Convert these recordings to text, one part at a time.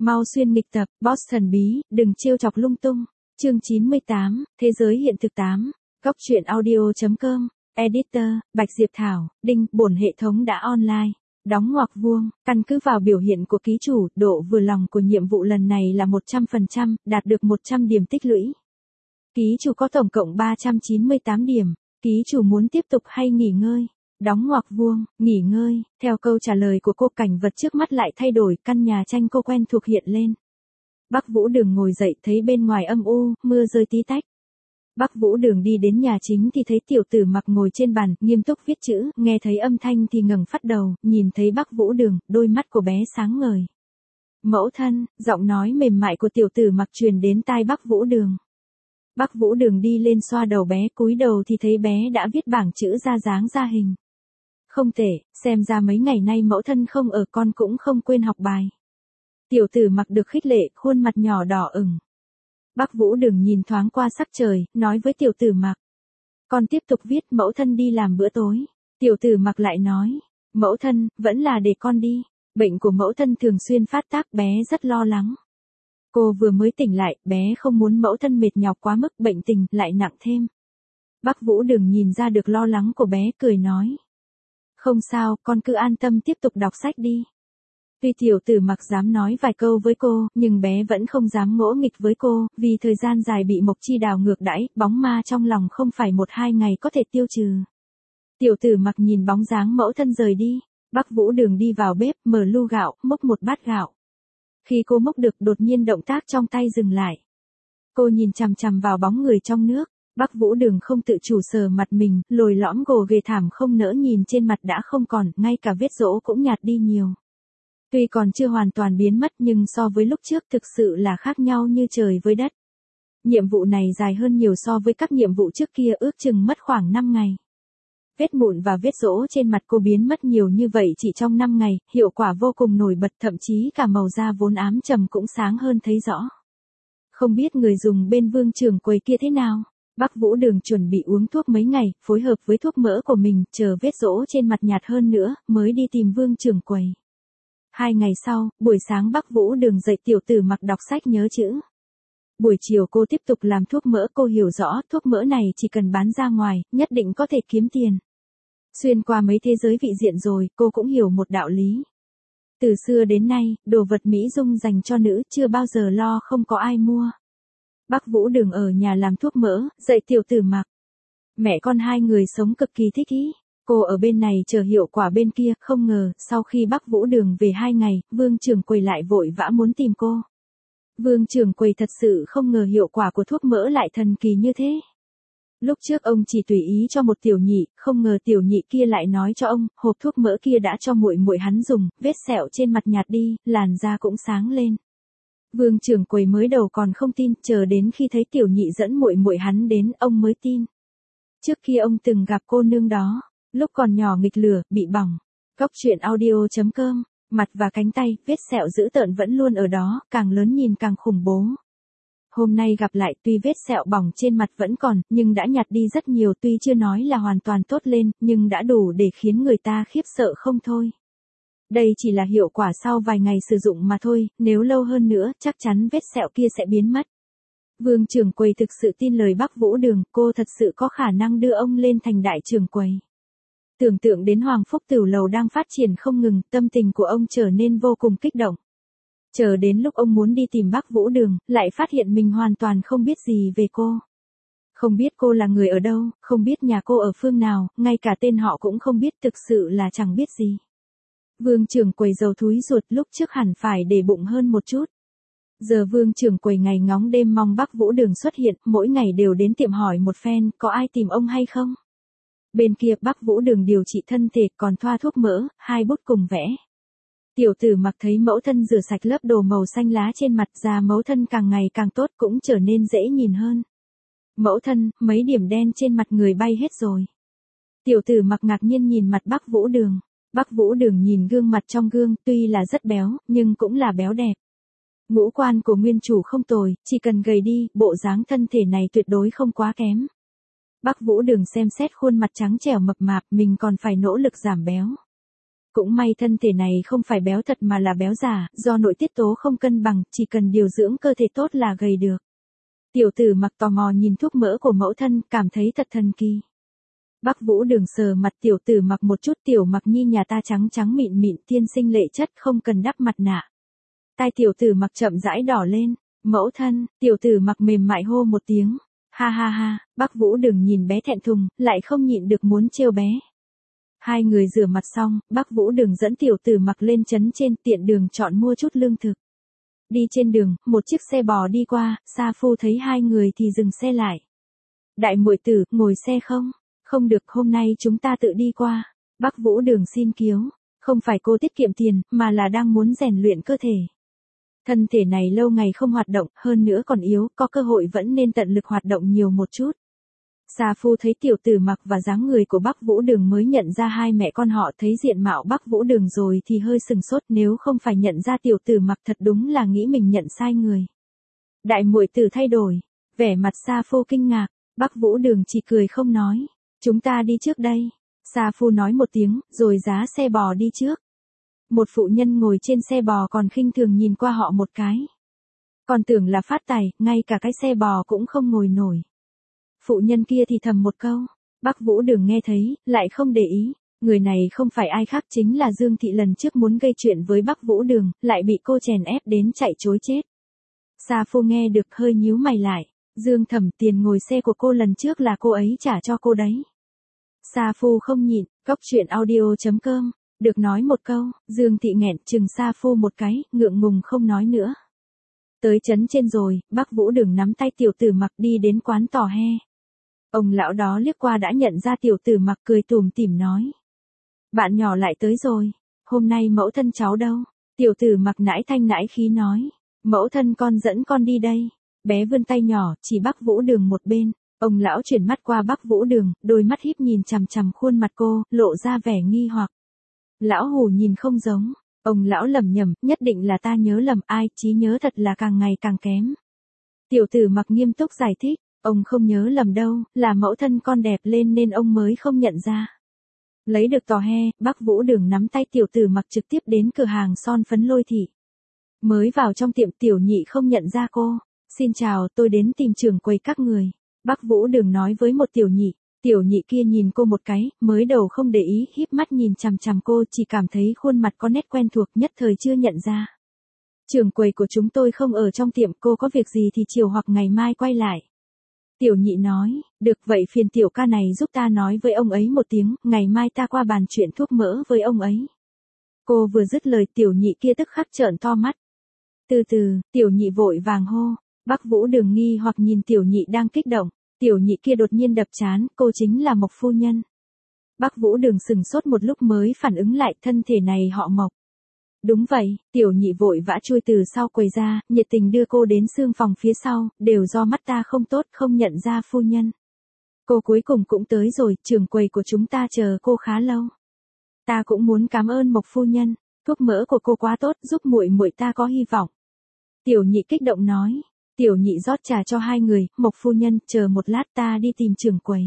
Mau xuyên nghịch tập, boss thần bí, đừng trêu chọc lung tung. Chương 98, Thế giới hiện thực 8. Góc truyện audio.com. Editor, Bạch Diệp Thảo, Đinh, bổn hệ thống đã online. Đóng ngoặc vuông, căn cứ vào biểu hiện của ký chủ, độ vừa lòng của nhiệm vụ lần này là 100%, đạt được 100 điểm tích lũy. Ký chủ có tổng cộng 398 điểm. Ký chủ muốn tiếp tục hay nghỉ ngơi? Đóng ngoặc vuông, nghỉ ngơi. Theo câu trả lời của cô, cảnh vật trước mắt lại thay đổi, căn nhà tranh cô quen thuộc hiện lên. Bắc Vũ Đường ngồi dậy, thấy bên ngoài âm u, mưa rơi tí tách. Bắc Vũ Đường đi đến nhà chính thì thấy tiểu tử mặc ngồi trên bàn, nghiêm túc viết chữ, nghe thấy âm thanh thì ngẩng phát đầu, nhìn thấy Bắc Vũ Đường, đôi mắt của bé sáng ngời. Mẫu thân, giọng nói mềm mại của tiểu tử mặc truyền đến tai Bắc Vũ Đường. Bắc Vũ Đường đi lên xoa đầu bé, cúi đầu thì thấy bé đã viết bảng chữ ra dáng ra hình. Không tệ, xem ra mấy ngày nay mẫu thân không ở, con cũng không quên học bài. Tiểu tử mặc được khích lệ, khuôn mặt nhỏ đỏ ửng. Bắc Vũ Đường nhìn thoáng qua sắc trời, nói với tiểu tử mặc. Con tiếp tục viết, mẫu thân đi làm bữa tối. Tiểu tử mặc lại nói, mẫu thân, vẫn là để con đi. Bệnh của mẫu thân thường xuyên phát tác, bé rất lo lắng. Cô vừa mới tỉnh lại, bé không muốn mẫu thân mệt nhọc quá mức, bệnh tình lại nặng thêm. Bắc Vũ Đường nhìn ra được lo lắng của bé, cười nói. Không sao, con cứ an tâm tiếp tục đọc sách đi. Tuy tiểu tử mặc dám nói vài câu với cô, nhưng bé vẫn không dám ngỗ nghịch với cô, vì thời gian dài bị Mộc Chi Đào ngược đãi, bóng ma trong lòng không phải 1-2 ngày có thể tiêu trừ. Tiểu tử mặc nhìn bóng dáng mẫu thân rời đi, Bắc Vũ Đường đi vào bếp, mở lu gạo, múc một bát gạo. Khi cô múc được, đột nhiên động tác trong tay dừng lại. Cô nhìn chằm chằm vào bóng người trong nước. Bắc Vũ Đường không tự chủ sờ mặt mình, lồi lõm gồ ghề thảm không nỡ nhìn trên mặt đã không còn, ngay cả vết rỗ cũng nhạt đi nhiều. Tuy còn chưa hoàn toàn biến mất nhưng so với lúc trước thực sự là khác nhau như trời với đất. Nhiệm vụ này dài hơn nhiều so với các nhiệm vụ trước kia, ước chừng mất khoảng 5 ngày. Vết mụn và vết rỗ trên mặt cô biến mất nhiều như vậy chỉ trong 5 ngày, hiệu quả vô cùng nổi bật, thậm chí cả màu da vốn ám trầm cũng sáng hơn thấy rõ. Không biết người dùng bên Vương trưởng quầy kia thế nào? Bắc Vũ Đường chuẩn bị uống thuốc mấy ngày, phối hợp với thuốc mỡ của mình, chờ vết rỗ trên mặt nhạt hơn nữa, mới đi tìm Vương trưởng quầy. 2 ngày sau, buổi sáng Bắc Vũ Đường dạy tiểu tử mặc đọc sách nhớ chữ. Buổi chiều cô tiếp tục làm thuốc mỡ, cô hiểu rõ thuốc mỡ này chỉ cần bán ra ngoài, nhất định có thể kiếm tiền. Xuyên qua mấy thế giới vị diện rồi, cô cũng hiểu một đạo lý. Từ xưa đến nay, đồ vật mỹ dung dành cho nữ chưa bao giờ lo không có ai mua. Bắc Vũ Đường ở nhà làm thuốc mỡ, dạy tiểu tử mặc. Mẹ con hai người sống cực kỳ thích ý. Cô ở bên này chờ hiệu quả bên kia, không ngờ, sau khi Bắc Vũ Đường về 2 ngày, Vương trưởng quầy lại vội vã muốn tìm cô. Vương trưởng quầy thật sự không ngờ hiệu quả của thuốc mỡ lại thần kỳ như thế. Lúc trước ông chỉ tùy ý cho một tiểu nhị, không ngờ tiểu nhị kia lại nói cho ông, hộp thuốc mỡ kia đã cho muội muội hắn dùng, vết sẹo trên mặt nhạt đi, làn da cũng sáng lên. Vương trưởng quầy mới đầu còn không tin, chờ đến khi thấy tiểu nhị dẫn muội muội hắn đến, ông mới tin. Trước kia ông từng gặp cô nương đó, lúc còn nhỏ nghịch lửa, bị bỏng. Góc truyện audio.com, mặt và cánh tay, vết sẹo dữ tợn vẫn luôn ở đó, càng lớn nhìn càng khủng bố. Hôm nay gặp lại, tuy vết sẹo bỏng trên mặt vẫn còn, nhưng đã nhạt đi rất nhiều, tuy chưa nói là hoàn toàn tốt lên, nhưng đã đủ để khiến người ta khiếp sợ không thôi. Đây chỉ là hiệu quả sau vài ngày sử dụng mà thôi, nếu lâu hơn nữa, chắc chắn vết sẹo kia sẽ biến mất. Vương trưởng quầy thực sự tin lời Bắc Vũ Đường, cô thật sự có khả năng đưa ông lên thành đại trưởng quầy. Tưởng tượng đến Hoàng Phúc Tửu Lầu đang phát triển không ngừng, tâm tình của ông trở nên vô cùng kích động. Chờ đến lúc ông muốn đi tìm Bắc Vũ Đường, lại phát hiện mình hoàn toàn không biết gì về cô. Không biết cô là người ở đâu, không biết nhà cô ở phương nào, ngay cả tên họ cũng không biết, thực sự là chẳng biết gì. Vương trưởng quầy dầu thúi ruột, lúc trước hẳn phải để bụng hơn một chút. Giờ Vương trưởng quầy ngày ngóng đêm mong Bắc Vũ Đường xuất hiện, mỗi ngày đều đến tiệm hỏi một phen, có ai tìm ông hay không? Bên kia Bắc Vũ Đường điều trị thân thể, còn thoa thuốc mỡ, 2 bút cùng vẽ. Tiểu tử mặc thấy mẫu thân rửa sạch lớp đồ màu xanh lá trên mặt, da mẫu thân càng ngày càng tốt, cũng trở nên dễ nhìn hơn. Mẫu thân, mấy điểm đen trên mặt người bay hết rồi. Tiểu tử mặc ngạc nhiên nhìn mặt Bắc Vũ Đường. Bắc Vũ Đường nhìn gương mặt trong gương, tuy là rất béo, nhưng cũng là béo đẹp. Ngũ quan của nguyên chủ không tồi, chỉ cần gầy đi, bộ dáng thân thể này tuyệt đối không quá kém. Bắc Vũ Đường xem xét khuôn mặt trắng trẻo mập mạp, mình còn phải nỗ lực giảm béo. Cũng may thân thể này không phải béo thật mà là béo giả, do nội tiết tố không cân bằng, chỉ cần điều dưỡng cơ thể tốt là gầy được. Tiểu tử Mặc tò mò nhìn thuốc mỡ của mẫu thân, cảm thấy thật thần kỳ. Bắc Vũ Đường sờ mặt tiểu tử Mặc một chút, tiểu Mặc nhi nhà ta trắng trắng mịn mịn, tiên sinh lệ chất, không cần đắp mặt nạ. Tai tiểu tử Mặc chậm rãi đỏ lên. Mẫu thân, tiểu tử Mặc mềm mại hô một tiếng. Ha ha ha, Bắc Vũ Đường nhìn bé thẹn thùng, lại không nhịn được muốn trêu bé. Hai người rửa mặt xong, Bắc Vũ Đường dẫn tiểu tử Mặc lên trấn trên, tiện đường chọn mua chút lương thực. Đi trên đường, một chiếc xe bò đi qua, Sa Phu thấy hai người thì dừng xe lại. Đại muội tử, ngồi xe không? Không được, hôm nay chúng ta tự đi qua. Bắc Vũ Đường xin kiếu. Không phải cô tiết kiệm tiền, mà là đang muốn rèn luyện cơ thể. Thân thể này lâu ngày không hoạt động, hơn nữa còn yếu, có cơ hội vẫn nên tận lực hoạt động nhiều một chút. Sa Phu thấy tiểu tử Mặc và dáng người của Bắc Vũ Đường mới nhận ra hai mẹ con họ, thấy diện mạo Bắc Vũ Đường rồi thì hơi sừng sốt, nếu không phải nhận ra tiểu tử Mặc thật đúng là nghĩ mình nhận sai người. Đại muội tử thay đổi, vẻ mặt Sa Phu kinh ngạc, Bắc Vũ Đường chỉ cười không nói. Chúng ta đi trước đây. Sa Phu nói một tiếng, rồi giá xe bò đi trước. Một phụ nhân ngồi trên xe bò còn khinh thường nhìn qua họ một cái. Còn tưởng là phát tài, ngay cả cái xe bò cũng không ngồi nổi. Phụ nhân kia thì thầm một câu. Bắc Vũ Đường nghe thấy, lại không để ý. Người này không phải ai khác, chính là Dương Thị lần trước muốn gây chuyện với Bắc Vũ Đường, lại bị cô chèn ép đến chạy trối chết. Sa Phu nghe được hơi nhíu mày lại. Dương Thẩm, tiền ngồi xe của cô lần trước là cô ấy trả cho cô đấy. Sa Phu không nhịn, goctruyện.audio.com. Được nói một câu, Dương Thị nghẹn chừng Sa Phu một cái, ngượng ngùng không nói nữa. Tới trấn trên rồi, Bắc Vũ Đường nắm tay tiểu tử Mặc đi đến quán tò he. Ông lão đó liếc qua đã nhận ra tiểu tử Mặc, cười tủm tỉm nói. Bạn nhỏ lại tới rồi, hôm nay mẫu thân cháu đâu? Tiểu tử Mặc nãi thanh nãi khí nói. Mẫu thân con dẫn con đi đây. Bé vươn tay nhỏ, chỉ Bắc Vũ Đường một bên. Ông lão chuyển mắt qua Bắc Vũ Đường, đôi mắt híp nhìn chằm chằm khuôn mặt cô, lộ ra vẻ nghi hoặc. Lão hù nhìn không giống. Ông lão lẩm nhẩm, nhất định là ta nhớ lầm, ai, trí nhớ thật là càng ngày càng kém. Tiểu tử Mặc nghiêm túc giải thích, ông không nhớ lầm đâu, là mẫu thân con đẹp lên nên ông mới không nhận ra. Lấy được tò he, Bắc Vũ Đường nắm tay tiểu tử Mặc trực tiếp đến cửa hàng son phấn Lôi Thị. Mới vào trong tiệm, tiểu nhị không nhận ra cô. Xin chào, tôi đến tìm trưởng quầy các người. Bắc Vũ Đường nói với một tiểu nhị. Tiểu nhị kia nhìn cô một cái, mới đầu không để ý, híp mắt nhìn chằm chằm cô, chỉ cảm thấy khuôn mặt có nét quen thuộc, nhất thời chưa nhận ra. Trưởng quầy của chúng tôi không ở trong tiệm, cô có việc gì thì chiều hoặc ngày mai quay lại. Tiểu nhị nói, được vậy phiền tiểu ca này giúp ta nói với ông ấy một tiếng, ngày mai ta qua bàn chuyện thuốc mỡ với ông ấy. Cô vừa dứt lời tiểu nhị kia tức khắc trợn to mắt. Từ từ, tiểu nhị vội vàng hô. Bắc Vũ Đường nghi hoặc nhìn tiểu nhị đang kích động. Tiểu nhị kia đột nhiên đập trán, cô chính là Mộc phu nhân. Bắc Vũ Đường sừng sốt một lúc mới phản ứng lại, thân thể này họ Mộc. Đúng vậy, tiểu nhị vội vã chui từ sau quầy ra, nhiệt tình đưa cô đến xương phòng phía sau, đều do mắt ta không tốt không nhận ra phu nhân. Cô cuối cùng cũng tới rồi, trưởng quầy của chúng ta chờ cô khá lâu. Ta cũng muốn cảm ơn Mộc phu nhân, thuốc mỡ của cô quá tốt, giúp muội muội ta có hy vọng. Tiểu nhị kích động nói. Tiểu nhị rót trà cho hai người, Mộc phu nhân, chờ một lát ta đi tìm trưởng quầy.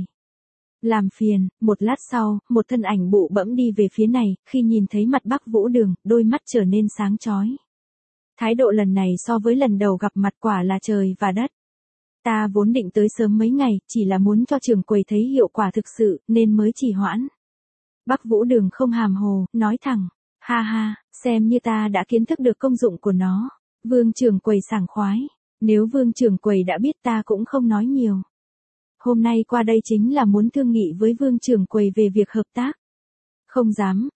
Làm phiền, một lát sau, một thân ảnh bụ bẫm đi về phía này, khi nhìn thấy mặt Bắc Vũ Đường, đôi mắt trở nên sáng chói. Thái độ lần này so với lần đầu gặp mặt quả là trời và đất. Ta vốn định tới sớm mấy ngày, chỉ là muốn cho trưởng quầy thấy hiệu quả thực sự, nên mới trì hoãn. Bắc Vũ Đường không hàm hồ, nói thẳng, ha ha, xem như ta đã kiến thức được công dụng của nó. Vương trưởng quầy sảng khoái. Nếu Vương trưởng quầy đã biết ta cũng không nói nhiều. Hôm nay qua đây chính là muốn thương nghị với Vương trưởng quầy về việc hợp tác. Không dám,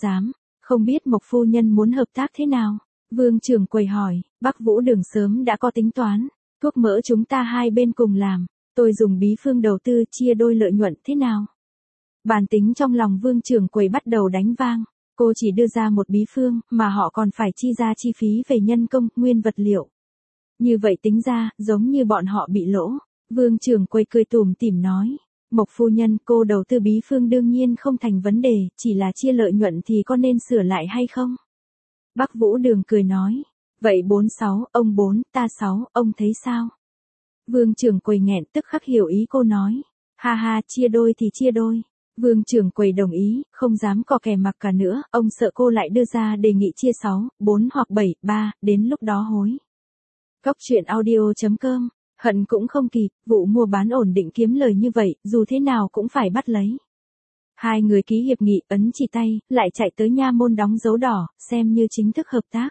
không biết Mộc phu nhân muốn hợp tác thế nào? Vương trưởng quầy hỏi, Bắc Vũ Đường sớm đã có tính toán. Thuốc mỡ chúng ta hai bên cùng làm, tôi dùng bí phương đầu tư chia đôi lợi nhuận thế nào? Bản tính trong lòng Vương trưởng quầy bắt đầu đánh vang. Cô chỉ đưa ra một bí phương, mà họ còn phải chi ra chi phí về nhân công, nguyên vật liệu. Như vậy tính ra, giống như bọn họ bị lỗ. Vương trưởng quầy cười tủm tỉm nói. Mộc phu nhân, cô đầu tư bí phương đương nhiên không thành vấn đề, chỉ là chia lợi nhuận thì có nên sửa lại hay không? Bắc Vũ Đường cười nói. Vậy 46, ông 4, ta 6, ông thấy sao? Vương trưởng quầy nghẹn tức khắc hiểu ý cô nói. Ha ha, chia đôi thì chia đôi. Vương trưởng quầy đồng ý, không dám cò kè mặc cả nữa, ông sợ cô lại đưa ra đề nghị chia 6, 4 hoặc 7, 3, đến lúc đó hối. Góc truyện audio.com, hận cũng không kịp, vụ mua bán ổn định kiếm lời như vậy, dù thế nào cũng phải bắt lấy. Hai người ký hiệp nghị, ấn chỉ tay, lại chạy tới nha môn đóng dấu đỏ, xem như chính thức hợp tác.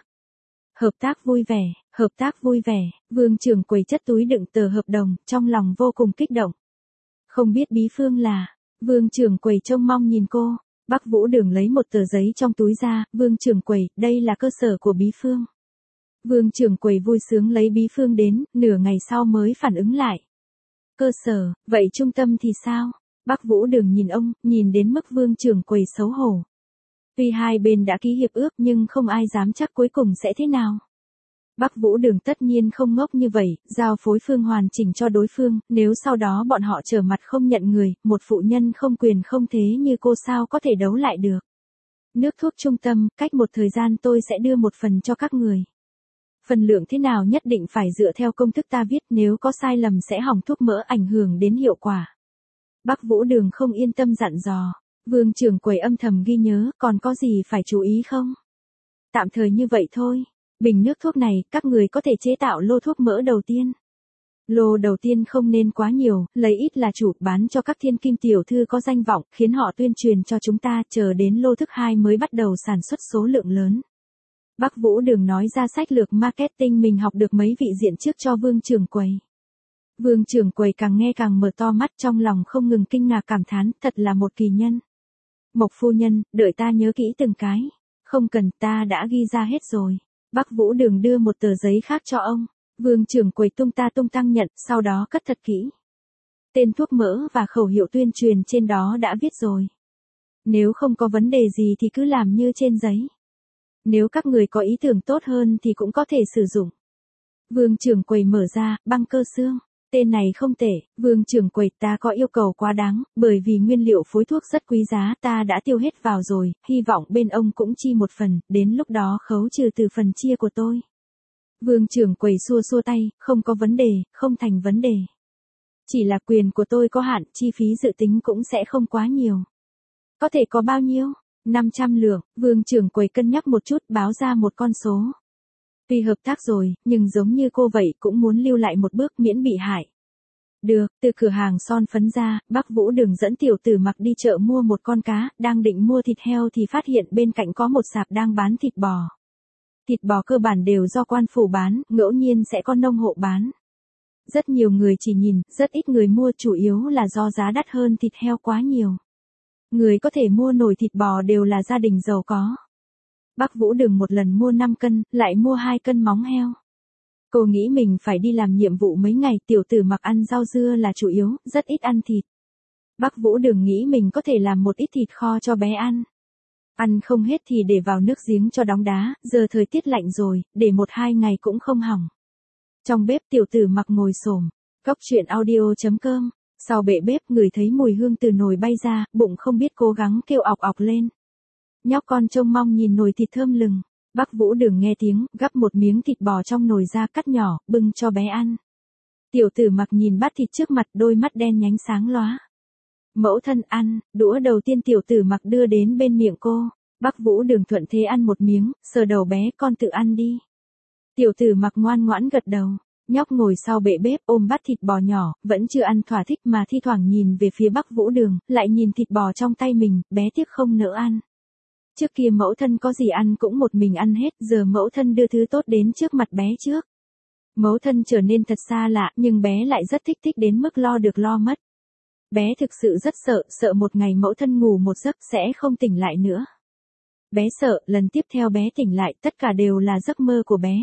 Hợp tác vui vẻ, Vương trưởng quầy chất túi đựng tờ hợp đồng, trong lòng vô cùng kích động. Không biết Bí Phương là, Vương trưởng quầy trông mong nhìn cô, Bắc Vũ Đường lấy một tờ giấy trong túi ra, Vương trưởng quầy, đây là cơ sở của Bí Phương. Vương trưởng quầy vui sướng lấy Bí Phương đến, nửa ngày sau mới phản ứng lại. Cơ sở, vậy trung tâm thì sao? Bắc Vũ Đường nhìn ông, nhìn đến mức Vương trưởng quầy xấu hổ. Tuy hai bên đã ký hiệp ước nhưng không ai dám chắc cuối cùng sẽ thế nào. Bắc Vũ Đường tất nhiên không ngốc như vậy, giao phối phương hoàn chỉnh cho đối phương, nếu sau đó bọn họ trở mặt không nhận người, một phụ nhân không quyền không thế như cô sao có thể đấu lại được. Nước thuốc trung tâm, cách một thời gian tôi sẽ đưa một phần cho các người. Phần lượng thế nào nhất định phải dựa theo công thức ta viết, nếu có sai lầm sẽ hỏng thuốc mỡ ảnh hưởng đến hiệu quả. Bắc Vũ Đường không yên tâm dặn dò, Vương trưởng quầy âm thầm ghi nhớ, còn có gì phải chú ý không? Tạm thời như vậy thôi. Bình nước thuốc này, các người có thể chế tạo lô thuốc mỡ đầu tiên. Lô đầu tiên không nên quá nhiều, lấy ít là chủ, bán cho các thiên kim tiểu thư có danh vọng, khiến họ tuyên truyền cho chúng ta, chờ đến lô thứ 2 mới bắt đầu sản xuất số lượng lớn. Bắc Vũ Đường nói ra sách lược marketing mình học được mấy vị diện trước cho Vương trưởng quầy. Vương trưởng quầy càng nghe càng mở to mắt, trong lòng không ngừng kinh ngạc cảm thán, thật là một kỳ nhân. Mộc phu nhân, đợi ta nhớ kỹ từng cái. Không cần, ta đã ghi ra hết rồi. Bắc Vũ Đường đưa một tờ giấy khác cho ông. Vương trưởng quầy tung ta tung tăng nhận, sau đó cất thật kỹ. Tên thuốc mỡ và khẩu hiệu tuyên truyền trên đó đã viết rồi. Nếu không có vấn đề gì thì cứ làm như trên giấy. Nếu các người có ý tưởng tốt hơn thì cũng có thể sử dụng. Vương trưởng quầy mở ra, băng cơ xương. Tên này không tệ, Vương trưởng quầy, ta có yêu cầu quá đáng, bởi vì nguyên liệu phối thuốc rất quý giá, ta đã tiêu hết vào rồi, hy vọng bên ông cũng chi một phần, đến lúc đó khấu trừ từ phần chia của tôi. Vương trưởng quầy xua xua tay, không có vấn đề, không thành vấn đề. Chỉ là quyền của tôi có hạn, chi phí dự tính cũng sẽ không quá nhiều. Có thể có bao nhiêu? 500 lượng, Vương trưởng quầy cân nhắc một chút, báo ra một con số. Tuy hợp tác rồi, nhưng giống như cô vậy cũng muốn lưu lại một bước miễn bị hại. Được, từ cửa hàng son phấn ra, Bắc Vũ Đường dẫn tiểu tử Mặc đi chợ mua một con cá, đang định mua thịt heo thì phát hiện bên cạnh có một sạp đang bán thịt bò. Thịt bò cơ bản đều do quan phủ bán, ngẫu nhiên sẽ có nông hộ bán. Rất nhiều người chỉ nhìn, rất ít người mua, chủ yếu là do giá đắt hơn thịt heo quá nhiều. Người có thể mua nổi thịt bò đều là gia đình giàu có. Bắc Vũ Đường một lần mua 5 cân, lại mua 2 cân móng heo. Cô nghĩ mình phải đi làm nhiệm vụ mấy ngày, tiểu tử Mặc ăn rau dưa là chủ yếu, rất ít ăn thịt. Bắc Vũ Đường nghĩ mình có thể làm một ít thịt kho cho bé ăn. Ăn không hết thì để vào nước giếng cho đóng đá, giờ thời tiết lạnh rồi, để 1-2 ngày cũng không hỏng. Trong bếp tiểu tử Mặc ngồi xổm, góc truyện audio.com, sau bệ bếp ngửi thấy mùi hương từ nồi bay ra, bụng không biết cố gắng kêu ọc ọc lên. Nhóc con trông mong nhìn nồi thịt thơm lừng. Bắc Vũ Đường nghe tiếng, gắp một miếng thịt bò trong nồi ra cắt nhỏ, bưng cho bé ăn. Tiểu tử Mặc nhìn bát thịt trước mặt, đôi mắt đen nhánh sáng lóa. Mẫu thân ăn, đũa đầu tiên tiểu tử Mặc đưa đến bên miệng cô. Bắc Vũ Đường thuận thế ăn một miếng, sờ đầu bé, con tự ăn đi. Tiểu tử Mặc ngoan ngoãn gật đầu. Nhóc ngồi sau bệ bếp ôm bát thịt bò nhỏ, vẫn chưa ăn thỏa thích mà thi thoảng nhìn về phía Bắc Vũ Đường, lại nhìn thịt bò trong tay mình, bé tiếc không nỡ ăn. Trước kia mẫu thân có gì ăn cũng một mình ăn hết, giờ mẫu thân đưa thứ tốt đến trước mặt bé trước. Mẫu thân trở nên thật xa lạ, nhưng bé lại rất thích đến mức lo được lo mất. Bé thực sự rất sợ một ngày mẫu thân ngủ một giấc sẽ không tỉnh lại nữa. Bé sợ, lần tiếp theo bé tỉnh lại, tất cả đều là giấc mơ của bé.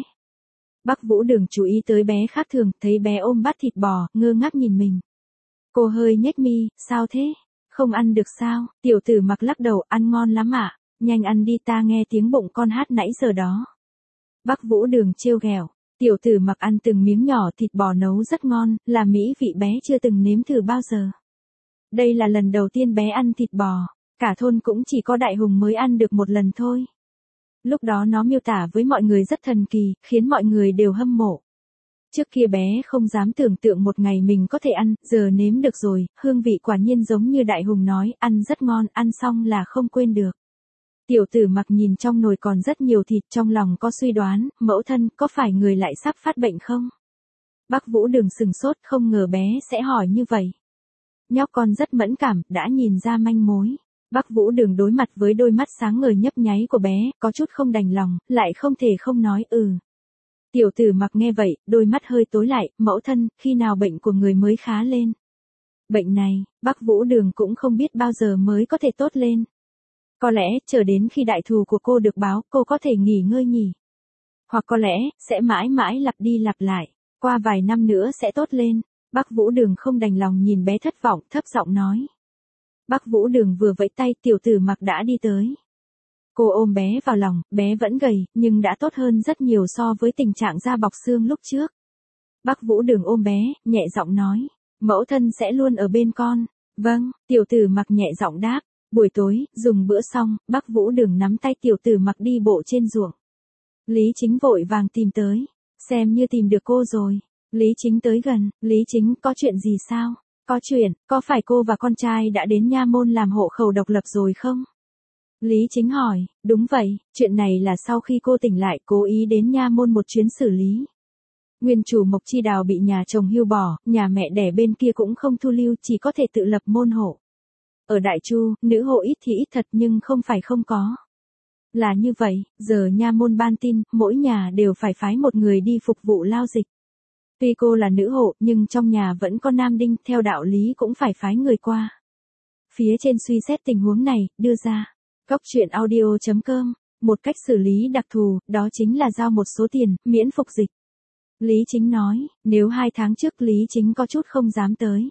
Bắc Vũ Đường chú ý tới bé khác thường, thấy bé ôm bát thịt bò, ngơ ngác nhìn mình. Cô hơi nhếch mi, sao thế? Không ăn được sao? Tiểu tử Mặc lắc đầu, ăn ngon lắm ạ. Nhanh ăn đi, ta nghe tiếng bụng con hát nãy giờ đó. Bắc Vũ Đường trêu ghẹo, tiểu tử Mặc ăn từng miếng nhỏ, thịt bò nấu rất ngon, là mỹ vị bé chưa từng nếm thử bao giờ. Đây là lần đầu tiên bé ăn thịt bò, cả thôn cũng chỉ có Đại Hùng mới ăn được một lần thôi. Lúc đó nó miêu tả với mọi người rất thần kỳ, khiến mọi người đều hâm mộ. Trước kia bé không dám tưởng tượng một ngày mình có thể ăn, giờ nếm được rồi, hương vị quả nhiên giống như Đại Hùng nói, ăn rất ngon, ăn xong là không quên được. Tiểu Tử Mặc nhìn trong nồi còn rất nhiều thịt, trong lòng có suy đoán, mẫu thân, có phải người lại sắp phát bệnh không? Bác Vũ Đường sừng sốt, không ngờ bé sẽ hỏi như vậy. Nhóc con rất mẫn cảm, đã nhìn ra manh mối. Bác Vũ Đường đối mặt với đôi mắt sáng ngời nhấp nháy của bé, có chút không đành lòng, lại không thể không nói Tiểu Tử Mặc nghe vậy, đôi mắt hơi tối lại, mẫu thân, khi nào bệnh của người mới khá lên? Bệnh này, bác Vũ Đường cũng không biết bao giờ mới có thể tốt lên. Có lẽ, chờ đến khi đại thù của cô được báo, cô có thể nghỉ ngơi nhỉ. Hoặc có lẽ, sẽ mãi mãi lặp đi lặp lại, qua vài năm nữa sẽ tốt lên. Bác Vũ Đường không đành lòng nhìn bé thất vọng, thấp giọng nói. Bác Vũ Đường vừa vẫy tay, Tiểu Tử Mặc đã đi tới. Cô ôm bé vào lòng, bé vẫn gầy, nhưng đã tốt hơn rất nhiều so với tình trạng da bọc xương lúc trước. Bác Vũ Đường ôm bé, nhẹ giọng nói, mẫu thân sẽ luôn ở bên con. Vâng, Tiểu Tử Mặc nhẹ giọng đáp. Buổi tối, dùng bữa xong, bác Vũ Đường nắm tay Tiểu Tử Mặc đi bộ trên ruộng. Lý Chính vội vàng tìm tới, xem như tìm được cô rồi. Lý Chính tới gần, Lý Chính, có chuyện gì sao? Có chuyện, có phải cô và con trai đã đến nha môn làm hộ khẩu độc lập rồi không? Lý Chính hỏi, đúng vậy, chuyện này là sau khi cô tỉnh lại cố ý đến nha môn một chuyến xử lý. Nguyên chủ Mộc Chi Đào bị nhà chồng hưu bỏ, nhà mẹ đẻ bên kia cũng không thu lưu, chỉ có thể tự lập môn hộ. Ở Đại Chu, nữ hộ ít thì ít thật nhưng không phải không có. Là như vậy, giờ nha môn ban tin, mỗi nhà đều phải phái một người đi phục vụ lao dịch. Tuy cô là nữ hộ, nhưng trong nhà vẫn có nam đinh, theo đạo lý cũng phải phái người qua. Phía trên suy xét tình huống này, đưa ra. Góc truyện audio.com, một cách xử lý đặc thù, đó chính là giao một số tiền, miễn phục dịch. Lý Chính nói, nếu 2 tháng trước Lý Chính có chút không dám tới.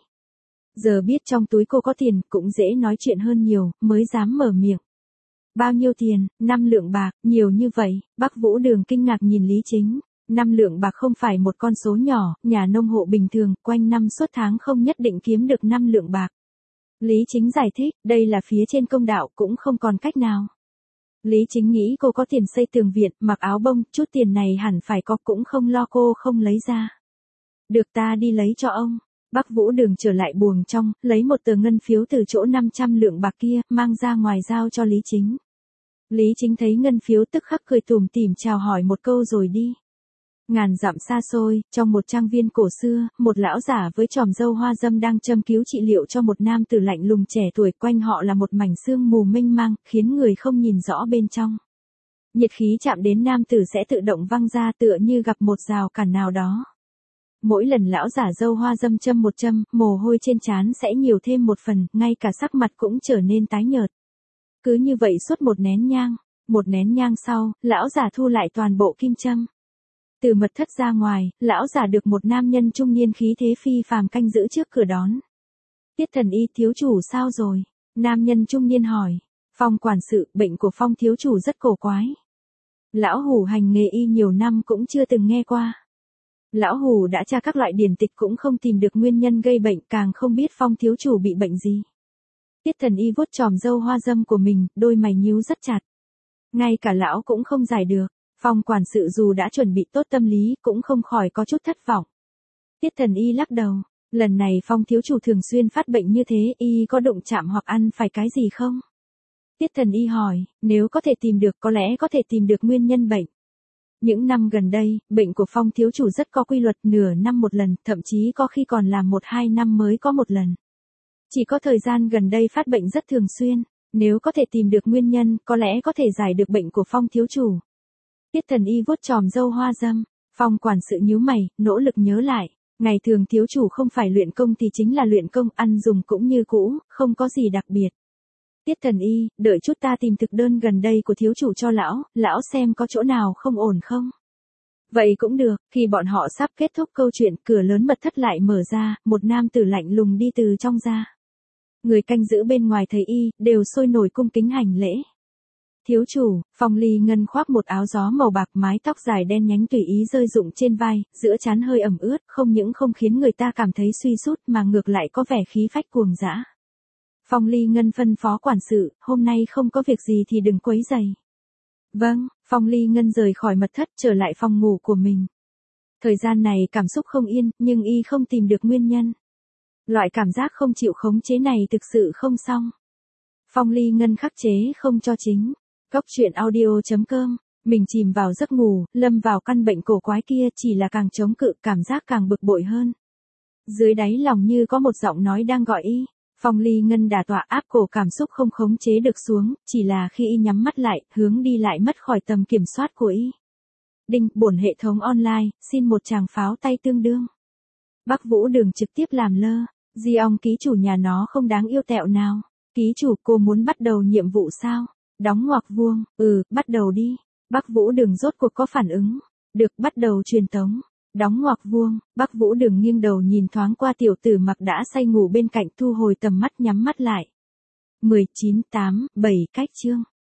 Giờ biết trong túi cô có tiền, cũng dễ nói chuyện hơn nhiều, mới dám mở miệng. Bao nhiêu tiền? 5 lượng bạc, nhiều như vậy. Bác Vũ Đường kinh ngạc nhìn Lý Chính. 5 lượng bạc không phải một con số nhỏ, nhà nông hộ bình thường, quanh năm suốt tháng không nhất định kiếm được 5 lượng bạc. Lý Chính giải thích, đây là phía trên công đạo, cũng không còn cách nào. Lý Chính nghĩ cô có tiền xây tường viện, mặc áo bông, chút tiền này hẳn phải có, cũng không lo cô không lấy ra. Được, ta đi lấy cho ông. Bác Vũ Đường trở lại buồng trong, lấy một tờ ngân phiếu từ chỗ 500 lượng bạc kia, mang ra ngoài giao cho Lý Chính. Lý Chính thấy ngân phiếu tức khắc cười tủm tỉm chào hỏi một câu rồi đi. Ngàn dặm xa xôi, trong một trang viên cổ xưa, một lão giả với chòm râu hoa râm đang châm cứu trị liệu cho một nam tử lạnh lùng trẻ tuổi, quanh họ là một mảnh sương mù mênh mang, khiến người không nhìn rõ bên trong. Nhiệt khí chạm đến nam tử sẽ tự động văng ra tựa như gặp một rào cản nào đó. Mỗi lần lão giả râu hoa râm châm một châm, mồ hôi trên trán sẽ nhiều thêm một phần, ngay cả sắc mặt cũng trở nên tái nhợt. Cứ như vậy suốt một nén nhang. Một nén nhang sau, lão giả thu lại toàn bộ kim châm. Từ mật thất ra ngoài, lão giả được một nam nhân trung niên khí thế phi phàm canh giữ trước cửa đón. Tiết Thần Y thiếu chủ sao rồi? Nam nhân trung niên hỏi. Phong quản sự, bệnh của Phong thiếu chủ rất cổ quái. Lão Hủ hành nghề y nhiều năm cũng chưa từng nghe qua. Lão Hủ đã tra các loại điển tịch cũng không tìm được nguyên nhân gây bệnh, càng không biết Phong thiếu chủ bị bệnh gì. Tiết Thần Y vuốt chòm râu hoa râm của mình, đôi mày nhíu rất chặt. Ngay cả lão cũng không giải được. Phong quản sự dù đã chuẩn bị tốt tâm lý, cũng không khỏi có chút thất vọng. Tiết Thần Y lắc đầu. Lần này Phong thiếu chủ thường xuyên phát bệnh như thế, y có đụng chạm hoặc ăn phải cái gì không? Tiết Thần Y hỏi, nếu có thể tìm được có lẽ có thể tìm được nguyên nhân bệnh. Những năm gần đây, bệnh của Phong thiếu chủ rất có quy luật, nửa năm một lần, thậm chí có khi còn là 1-2 năm mới có một lần. Chỉ có thời gian gần đây phát bệnh rất thường xuyên, nếu có thể tìm được nguyên nhân, có lẽ có thể giải được bệnh của Phong thiếu chủ. Tiết Thần Y vuốt chòm râu hoa râm, Phong quản sự nhíu mày, nỗ lực nhớ lại, ngày thường thiếu chủ không phải luyện công thì chính là luyện công, ăn dùng cũng như cũ, không có gì đặc biệt. Tiết Thần Y, đợi chút ta tìm thực đơn gần đây của thiếu chủ cho lão xem có chỗ nào không ổn không. Vậy cũng được, khi bọn họ sắp kết thúc câu chuyện, cửa lớn mật thất lại mở ra, một nam tử lạnh lùng đi từ trong ra. Người canh giữ bên ngoài thấy y, đều sôi nổi cung kính hành lễ. Thiếu chủ, Phong Ly Ngân khoác một áo gió màu bạc, mái tóc dài đen nhánh tùy ý rơi rụng trên vai, giữa trán hơi ẩm ướt, không những không khiến người ta cảm thấy suy sút mà ngược lại có vẻ khí phách cuồng dã. Phong Ly Ngân phân phó quản sự, hôm nay không có việc gì thì đừng quấy rầy. Vâng, Phong Ly Ngân rời khỏi mật thất trở lại phòng ngủ của mình. Thời gian này cảm xúc không yên, nhưng y không tìm được nguyên nhân. Loại cảm giác không chịu khống chế này thực sự không xong. Phong Ly Ngân khắc chế không cho chính. Góc truyện audio.com. Mình chìm vào giấc ngủ, lâm vào căn bệnh cổ quái kia chỉ là càng chống cự, cảm giác càng bực bội hơn. Dưới đáy lòng như có một giọng nói đang gọi y. Phong Ly Ngân đà tọa áp cổ cảm xúc không khống chế được xuống, chỉ là khi y nhắm mắt lại, hướng đi lại mất khỏi tầm kiểm soát của y. Đinh, bổn hệ thống online, xin một tràng pháo tay tương đương. Bắc Vũ Đường trực tiếp làm lơ. Di ong ký chủ nhà nó không đáng yêu tẹo nào. Ký chủ, cô muốn bắt đầu nhiệm vụ sao? Đóng ngoặc vuông, bắt đầu đi. Bắc Vũ Đường rốt cuộc có phản ứng. Được, bắt đầu truyền tống. Đóng ngoặc vuông, Bắc Vũ Đường nghiêng đầu nhìn thoáng qua tiểu tử mặc đã say ngủ bên cạnh, thu hồi tầm mắt nhắm mắt lại. 19/8/7 cách chương.